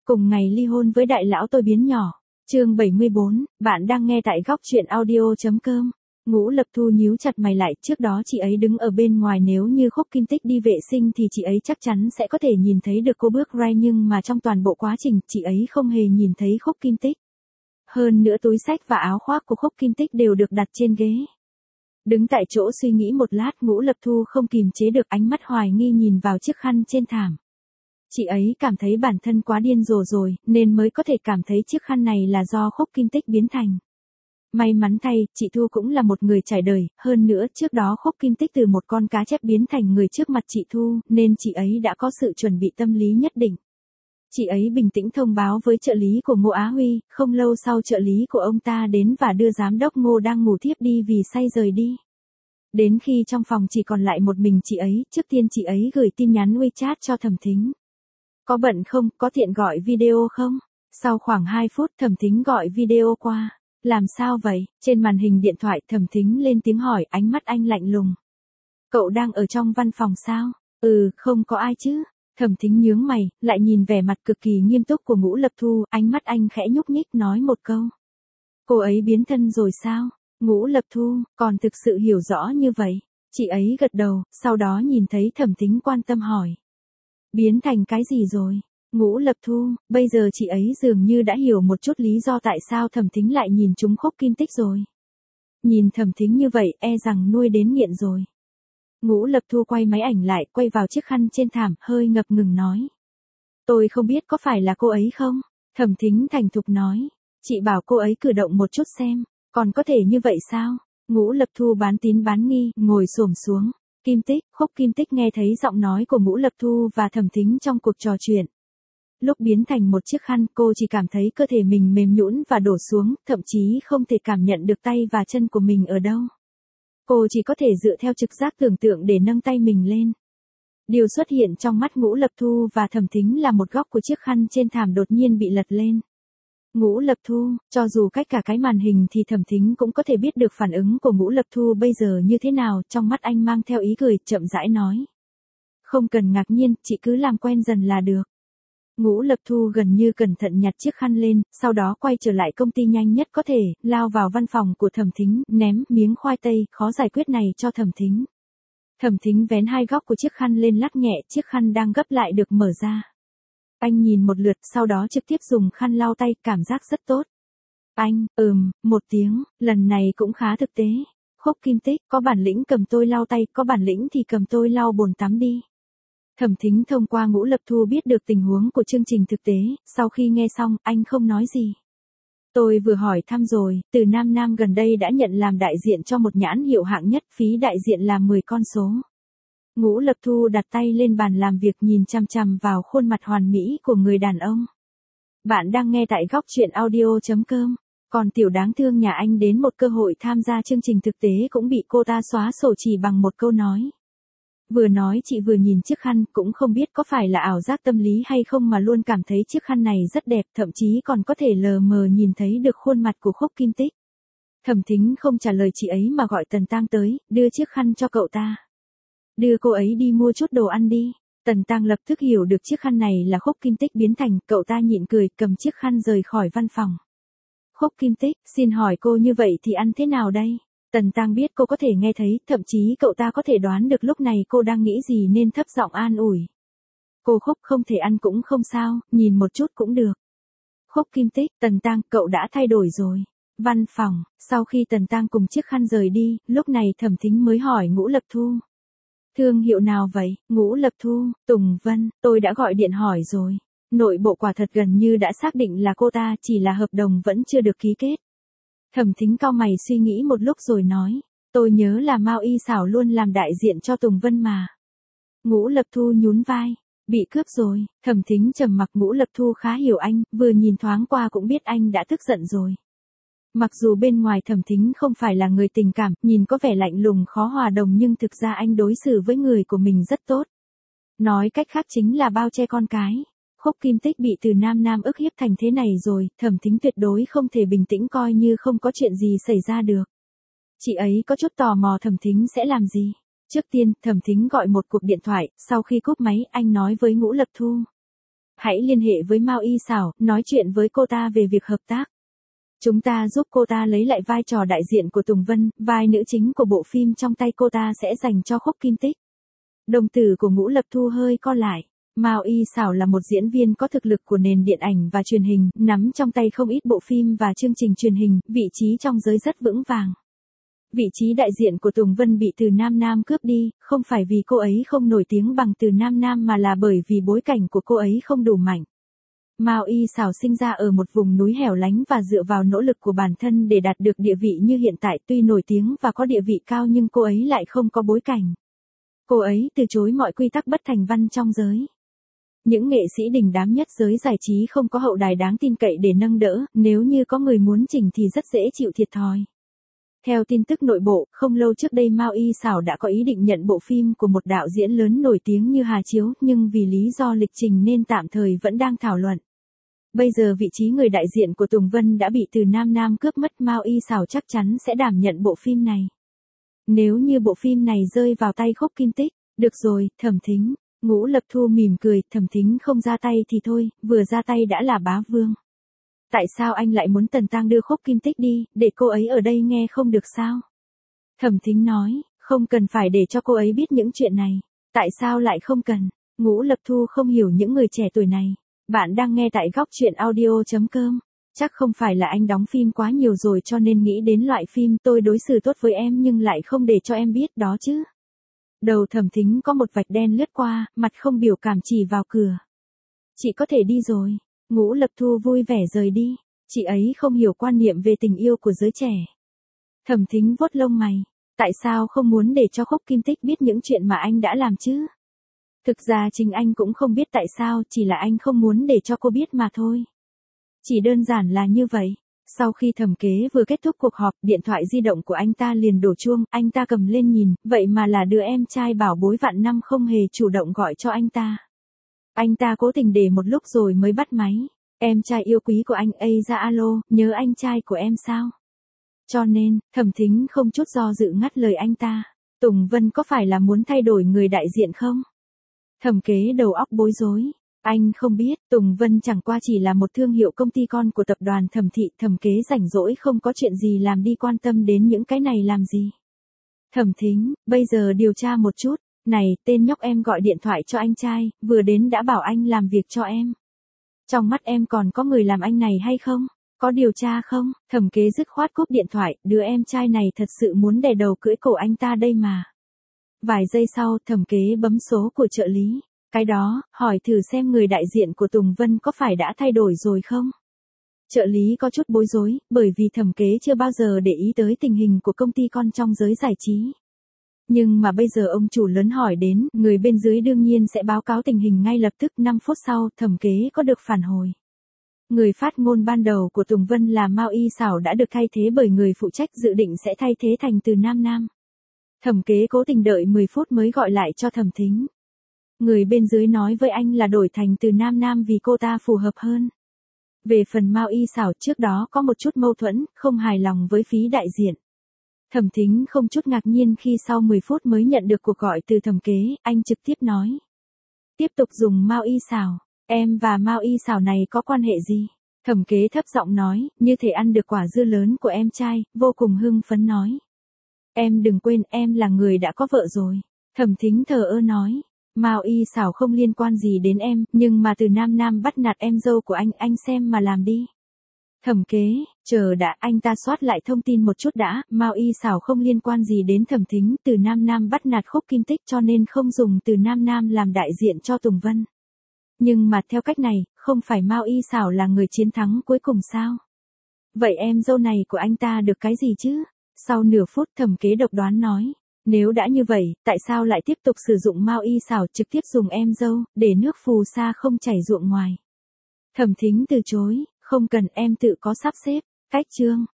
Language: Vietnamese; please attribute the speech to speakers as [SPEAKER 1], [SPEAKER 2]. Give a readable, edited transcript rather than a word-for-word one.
[SPEAKER 1] Cùng ngày ly hôn với đại lão tôi biến nhỏ. Chương 74, bạn đang nghe tại góc truyện audio.com. Ngũ Lập Thu nhíu chặt mày lại, trước đó chị ấy đứng ở bên ngoài, nếu như Khúc Kim Tích đi vệ sinh thì chị ấy chắc chắn sẽ có thể nhìn thấy được cô bước ra, nhưng mà trong toàn bộ quá trình, chị ấy không hề nhìn thấy Khúc Kim Tích. Hơn nữa túi xách và áo khoác của Khúc Kim Tích đều được đặt trên ghế. Đứng tại chỗ suy nghĩ một lát, Ngũ Lập Thu không kìm chế được ánh mắt hoài nghi nhìn vào chiếc khăn trên thảm. Chị ấy cảm thấy bản thân quá điên rồ rồi, nên mới có thể cảm thấy chiếc khăn này là do Khúc Kim Tích biến thành. May mắn thay, chị Thu cũng là một người trải đời, hơn nữa trước đó Khúc Kim Tích từ một con cá chép biến thành người trước mặt chị Thu, nên chị ấy đã có sự chuẩn bị tâm lý nhất định. Chị ấy bình tĩnh thông báo với trợ lý của Ngô Á Huy, không lâu sau trợ lý của ông ta đến và đưa giám đốc Ngô đang ngủ thiếp đi vì say rời đi. Đến khi trong phòng chỉ còn lại một mình chị ấy, trước tiên chị ấy gửi tin nhắn WeChat cho Thẩm Thính. Có bận không, có tiện gọi video không? Sau khoảng 2 phút Thẩm Thính gọi video qua. Làm sao vậy? Trên màn hình điện thoại Thẩm Thính lên tiếng hỏi, ánh mắt anh lạnh lùng. Cậu đang ở trong văn phòng sao? Không có ai chứ. Thẩm Thính nhướng mày, lại nhìn vẻ mặt cực kỳ nghiêm túc của Ngũ Lập Thu, ánh mắt anh khẽ nhúc nhích nói một câu. Cô ấy biến thân rồi sao? Ngũ Lập Thu, còn thực sự hiểu rõ như vậy? Chị ấy gật đầu, sau đó nhìn thấy Thẩm Thính quan tâm hỏi. Biến thành cái gì rồi? Ngũ Lập Thu, bây giờ chị ấy dường như đã hiểu một chút lý do tại sao Thẩm Thính lại nhìn trúng Khúc Kim Tích rồi. Nhìn Thẩm Thính như vậy, e rằng nuôi đến nghiện rồi. Ngũ Lập Thu quay máy ảnh lại, quay vào chiếc khăn trên thảm, hơi ngập ngừng nói. Tôi không biết có phải là cô ấy không? Thẩm Thính thành thục nói. Chị bảo cô ấy cử động một chút xem, còn có thể như vậy sao? Ngũ Lập Thu bán tín bán nghi, ngồi xổm xuống. Kim Tích, Khúc Kim Tích nghe thấy giọng nói của Ngũ Lập Thu và Thẩm Thính trong cuộc trò chuyện. Lúc biến thành một chiếc khăn, cô chỉ cảm thấy cơ thể mình mềm nhũn và đổ xuống, thậm chí không thể cảm nhận được tay và chân của mình ở đâu. Cô chỉ có thể dựa theo trực giác tưởng tượng để nâng tay mình lên. Điều xuất hiện trong mắt Ngũ Lập Thu và Thẩm Thính là một góc của chiếc khăn trên thảm đột nhiên bị lật lên. Ngũ Lập Thu, cho dù cách cả cái màn hình thì Thẩm Thính cũng có thể biết được phản ứng của Ngũ Lập Thu bây giờ như thế nào, trong mắt anh mang theo ý cười, chậm rãi nói. Không cần ngạc nhiên, chị cứ làm quen dần là được. Ngũ Lập Thu gần như cẩn thận nhặt chiếc khăn lên, sau đó quay trở lại công ty nhanh nhất có thể, lao vào văn phòng của Thẩm Thính, ném miếng khoai tây khó giải quyết này cho Thẩm Thính. Thẩm Thính vén hai góc của chiếc khăn lên lắc nhẹ, chiếc khăn đang gấp lại được mở ra. Anh nhìn một lượt, sau đó trực tiếp dùng khăn lau tay, cảm giác rất tốt. Anh, một tiếng, lần này cũng khá thực tế. Khúc Kim Tích, có bản lĩnh cầm tôi lau tay, có bản lĩnh thì cầm tôi lau bồn tắm đi. Thẩm Thính thông qua Ngũ Lập Thu biết được tình huống của chương trình thực tế, sau khi nghe xong, anh không nói gì. Tôi vừa hỏi thăm rồi, từ Nam Nam gần đây đã nhận làm đại diện cho một nhãn hiệu hạng nhất, phí đại diện là 10 con số. Ngũ Lập Thu đặt tay lên bàn làm việc, nhìn chằm chằm vào khuôn mặt hoàn mỹ của người đàn ông. Bạn đang nghe tại góc truyện audio.com. Còn tiểu đáng thương nhà anh đến một cơ hội tham gia chương trình thực tế cũng bị cô ta xóa sổ chỉ bằng một câu nói. Vừa nói chị vừa nhìn chiếc khăn, cũng không biết có phải là ảo giác tâm lý hay không mà luôn cảm thấy chiếc khăn này rất đẹp, thậm chí còn có thể lờ mờ nhìn thấy được khuôn mặt của Khúc Kim Tích. Thẩm Thính không trả lời chị ấy mà gọi Tần Tang tới, đưa chiếc khăn cho cậu ta. Đưa cô ấy đi mua chút đồ ăn đi. Tần Tang lập tức hiểu được chiếc khăn này là Khúc Kim Tích biến thành, cậu ta nhịn cười, cầm chiếc khăn rời khỏi văn phòng. Khúc Kim Tích, xin hỏi cô như vậy thì ăn thế nào đây? Tần Tang biết cô có thể nghe thấy, thậm chí cậu ta có thể đoán được lúc này cô đang nghĩ gì nên thấp giọng an ủi. Cô Khúc, không thể ăn cũng không sao, nhìn một chút cũng được. Khúc Kim Tích, Tần Tang, cậu đã thay đổi rồi. Văn phòng, sau khi Tần Tang cùng chiếc khăn rời đi, lúc này Thẩm Thính mới hỏi Ngũ Lập Thu. Thương hiệu nào vậy? Ngũ Lập Thu, Tùng Vân, tôi đã gọi điện hỏi rồi. Nội bộ quả thật gần như đã xác định là cô ta, chỉ là hợp đồng vẫn chưa được ký kết. Thẩm Thính cau mày suy nghĩ một lúc rồi nói, tôi nhớ là Mao Y Xảo luôn làm đại diện cho Tùng Vân mà. Ngũ Lập Thu nhún vai, bị cướp rồi. Thẩm Thính trầm mặc. Ngũ Lập Thu khá hiểu anh, vừa nhìn thoáng qua cũng biết anh đã tức giận rồi. Mặc dù bên ngoài Thẩm Thính không phải là người tình cảm, nhìn có vẻ lạnh lùng khó hòa đồng, nhưng thực ra anh đối xử với người của mình rất tốt. Nói cách khác chính là bao che con cái. Khúc Kim Tích bị từ Nam Nam ức hiếp thành thế này rồi, Thẩm Thính tuyệt đối không thể bình tĩnh coi như không có chuyện gì xảy ra được. Chị ấy có chút tò mò Thẩm Thính sẽ làm gì. Trước tiên, Thẩm Thính gọi một cuộc điện thoại, sau khi cúp máy, anh nói với Ngũ Lập Thu. Hãy liên hệ với Mao Y Sảo, nói chuyện với cô ta về việc hợp tác. Chúng ta giúp cô ta lấy lại vai trò đại diện của Tùng Vân, vai nữ chính của bộ phim trong tay cô ta sẽ dành cho Khúc Kim Tích. Đồng tử của Ngũ Lập Thu hơi co lại. Mao Y Sảo là một diễn viên có thực lực của nền điện ảnh và truyền hình, nắm trong tay không ít bộ phim và chương trình truyền hình, vị trí trong giới rất vững vàng. Vị trí đại diện của Tùng Vân bị Từ Nam Nam cướp đi, không phải vì cô ấy không nổi tiếng bằng Từ Nam Nam mà là bởi vì bối cảnh của cô ấy không đủ mạnh. Mao Y Sảo sinh ra ở một vùng núi hẻo lánh và dựa vào nỗ lực của bản thân để đạt được địa vị như hiện tại, tuy nổi tiếng và có địa vị cao nhưng cô ấy lại không có bối cảnh. Cô ấy từ chối mọi quy tắc bất thành văn trong giới. Những nghệ sĩ đình đám nhất giới giải trí không có hậu đài đáng tin cậy để nâng đỡ, nếu như có người muốn chỉnh thì rất dễ chịu thiệt thòi. Theo tin tức nội bộ, không lâu trước đây Mao Y Sảo đã có ý định nhận bộ phim của một đạo diễn lớn nổi tiếng như Hà Chiếu, nhưng vì lý do lịch trình nên tạm thời vẫn đang thảo luận. Bây giờ vị trí người đại diện của Tùng Vân đã bị Từ Nam Nam cướp mất, Mao Y Sảo chắc chắn sẽ đảm nhận bộ phim này. Nếu như bộ phim này rơi vào tay Khúc Kim Tích, được rồi, Thẩm Thính. Ngũ Lập Thu mỉm cười, Thẩm Thính không ra tay thì thôi, vừa ra tay đã là bá vương. Tại sao anh lại muốn Tần Tăng đưa Khúc Kim Tích đi, để cô ấy ở đây nghe không được sao? Thẩm Thính nói, không cần phải để cho cô ấy biết những chuyện này. Tại sao lại không cần? Ngũ Lập Thu không hiểu những người trẻ tuổi này. Bạn đang nghe tại góc truyện audio.com. Chắc không phải là anh đóng phim quá nhiều rồi cho nên nghĩ đến loại phim tôi đối xử tốt với em nhưng lại không để cho em biết đó chứ. Đầu Thẩm Thính có một vạch đen lướt qua, mặt không biểu cảm chỉ vào cửa. Chị có thể đi rồi. Ngũ Lập Thu vui vẻ rời đi. Chị ấy không hiểu quan niệm về tình yêu của giới trẻ. Thẩm Thính vuốt lông mày. Tại sao không muốn để cho Khúc Kim Tích biết những chuyện mà anh đã làm chứ? Thực ra chính anh cũng không biết tại sao, chỉ là anh không muốn để cho cô biết mà thôi. Chỉ đơn giản là như vậy. Sau khi Thẩm Kế vừa kết thúc cuộc họp, điện thoại di động của anh ta liền đổ chuông, anh ta cầm lên nhìn, vậy mà là đứa em trai bảo bối vạn năm không hề chủ động gọi cho anh ta. Anh ta cố tình để một lúc rồi mới bắt máy. Em trai yêu quý của anh ấy ra alo, nhớ anh trai của em sao? Cho nên, Thẩm Thính không chút do dự ngắt lời anh ta. Tùng Vân có phải là muốn thay đổi người đại diện không? Thẩm Kế đầu óc bối rối. Anh không biết, Tùng Vân chẳng qua chỉ là một thương hiệu công ty con của tập đoàn Thẩm Thị, Thẩm Kế rảnh rỗi không có chuyện gì làm đi quan tâm đến những cái này làm gì. Thẩm Thính, bây giờ điều tra một chút, này, tên nhóc em gọi điện thoại cho anh trai, vừa đến đã bảo anh làm việc cho em. Trong mắt em còn có người làm anh này hay không? Có điều tra không? Thẩm Kế dứt khoát cúp điện thoại, đứa em trai này thật sự muốn đè đầu cưỡi cổ anh ta đây mà. Vài giây sau, Thẩm Kế bấm số của trợ lý. Cái đó, hỏi thử xem người đại diện của Tùng Vân có phải đã thay đổi rồi không? Trợ lý có chút bối rối, bởi vì Thẩm Kế chưa bao giờ để ý tới tình hình của công ty con trong giới giải trí. Nhưng mà bây giờ ông chủ lớn hỏi đến, người bên dưới đương nhiên sẽ báo cáo tình hình ngay lập tức. 5 phút sau, Thẩm Kế có được phản hồi. Người phát ngôn ban đầu của Tùng Vân là Mao Y Sảo đã được thay thế bởi người phụ trách dự định sẽ thay thế thành Từ Nam Nam. Thẩm Kế cố tình đợi 10 phút mới gọi lại cho Thẩm Thính. Người bên dưới nói với anh là đổi thành Từ Nam Nam vì cô ta phù hợp hơn. Về phần Mao Y Sảo, trước đó có một chút mâu thuẫn, không hài lòng với phí đại diện. Thẩm Thính không chút ngạc nhiên khi sau 10 phút mới nhận được cuộc gọi từ Thẩm Kế, anh trực tiếp nói. Tiếp tục dùng Mao Y Sảo, em và Mao Y Sảo này có quan hệ gì? Thẩm Kế thấp giọng nói, như thể ăn được quả dưa lớn của em trai, vô cùng hưng phấn nói. Em đừng quên em là người đã có vợ rồi. Thẩm Thính thờ ơ nói. Mao Y Sảo không liên quan gì đến em, nhưng mà Từ Nam Nam bắt nạt em dâu của anh xem mà làm đi. Thẩm Kế, chờ đã, anh ta soát lại thông tin một chút đã, Mao Y Sảo không liên quan gì đến Thẩm Thính, Từ Nam Nam bắt nạt Khúc Kim Tích cho nên không dùng Từ Nam Nam làm đại diện cho Tùng Vân. Nhưng mà theo cách này, không phải Mao Y Sảo là người chiến thắng cuối cùng sao? Vậy em dâu này của anh ta được cái gì chứ? Sau nửa phút Thẩm Kế độc đoán nói. Nếu đã như vậy, tại sao lại tiếp tục sử dụng Mao Y Sảo trực tiếp dùng em dâu, để nước phù sa không chảy ruộng ngoài? Thẩm Thính từ chối, không cần, em tự có sắp xếp. Cách chương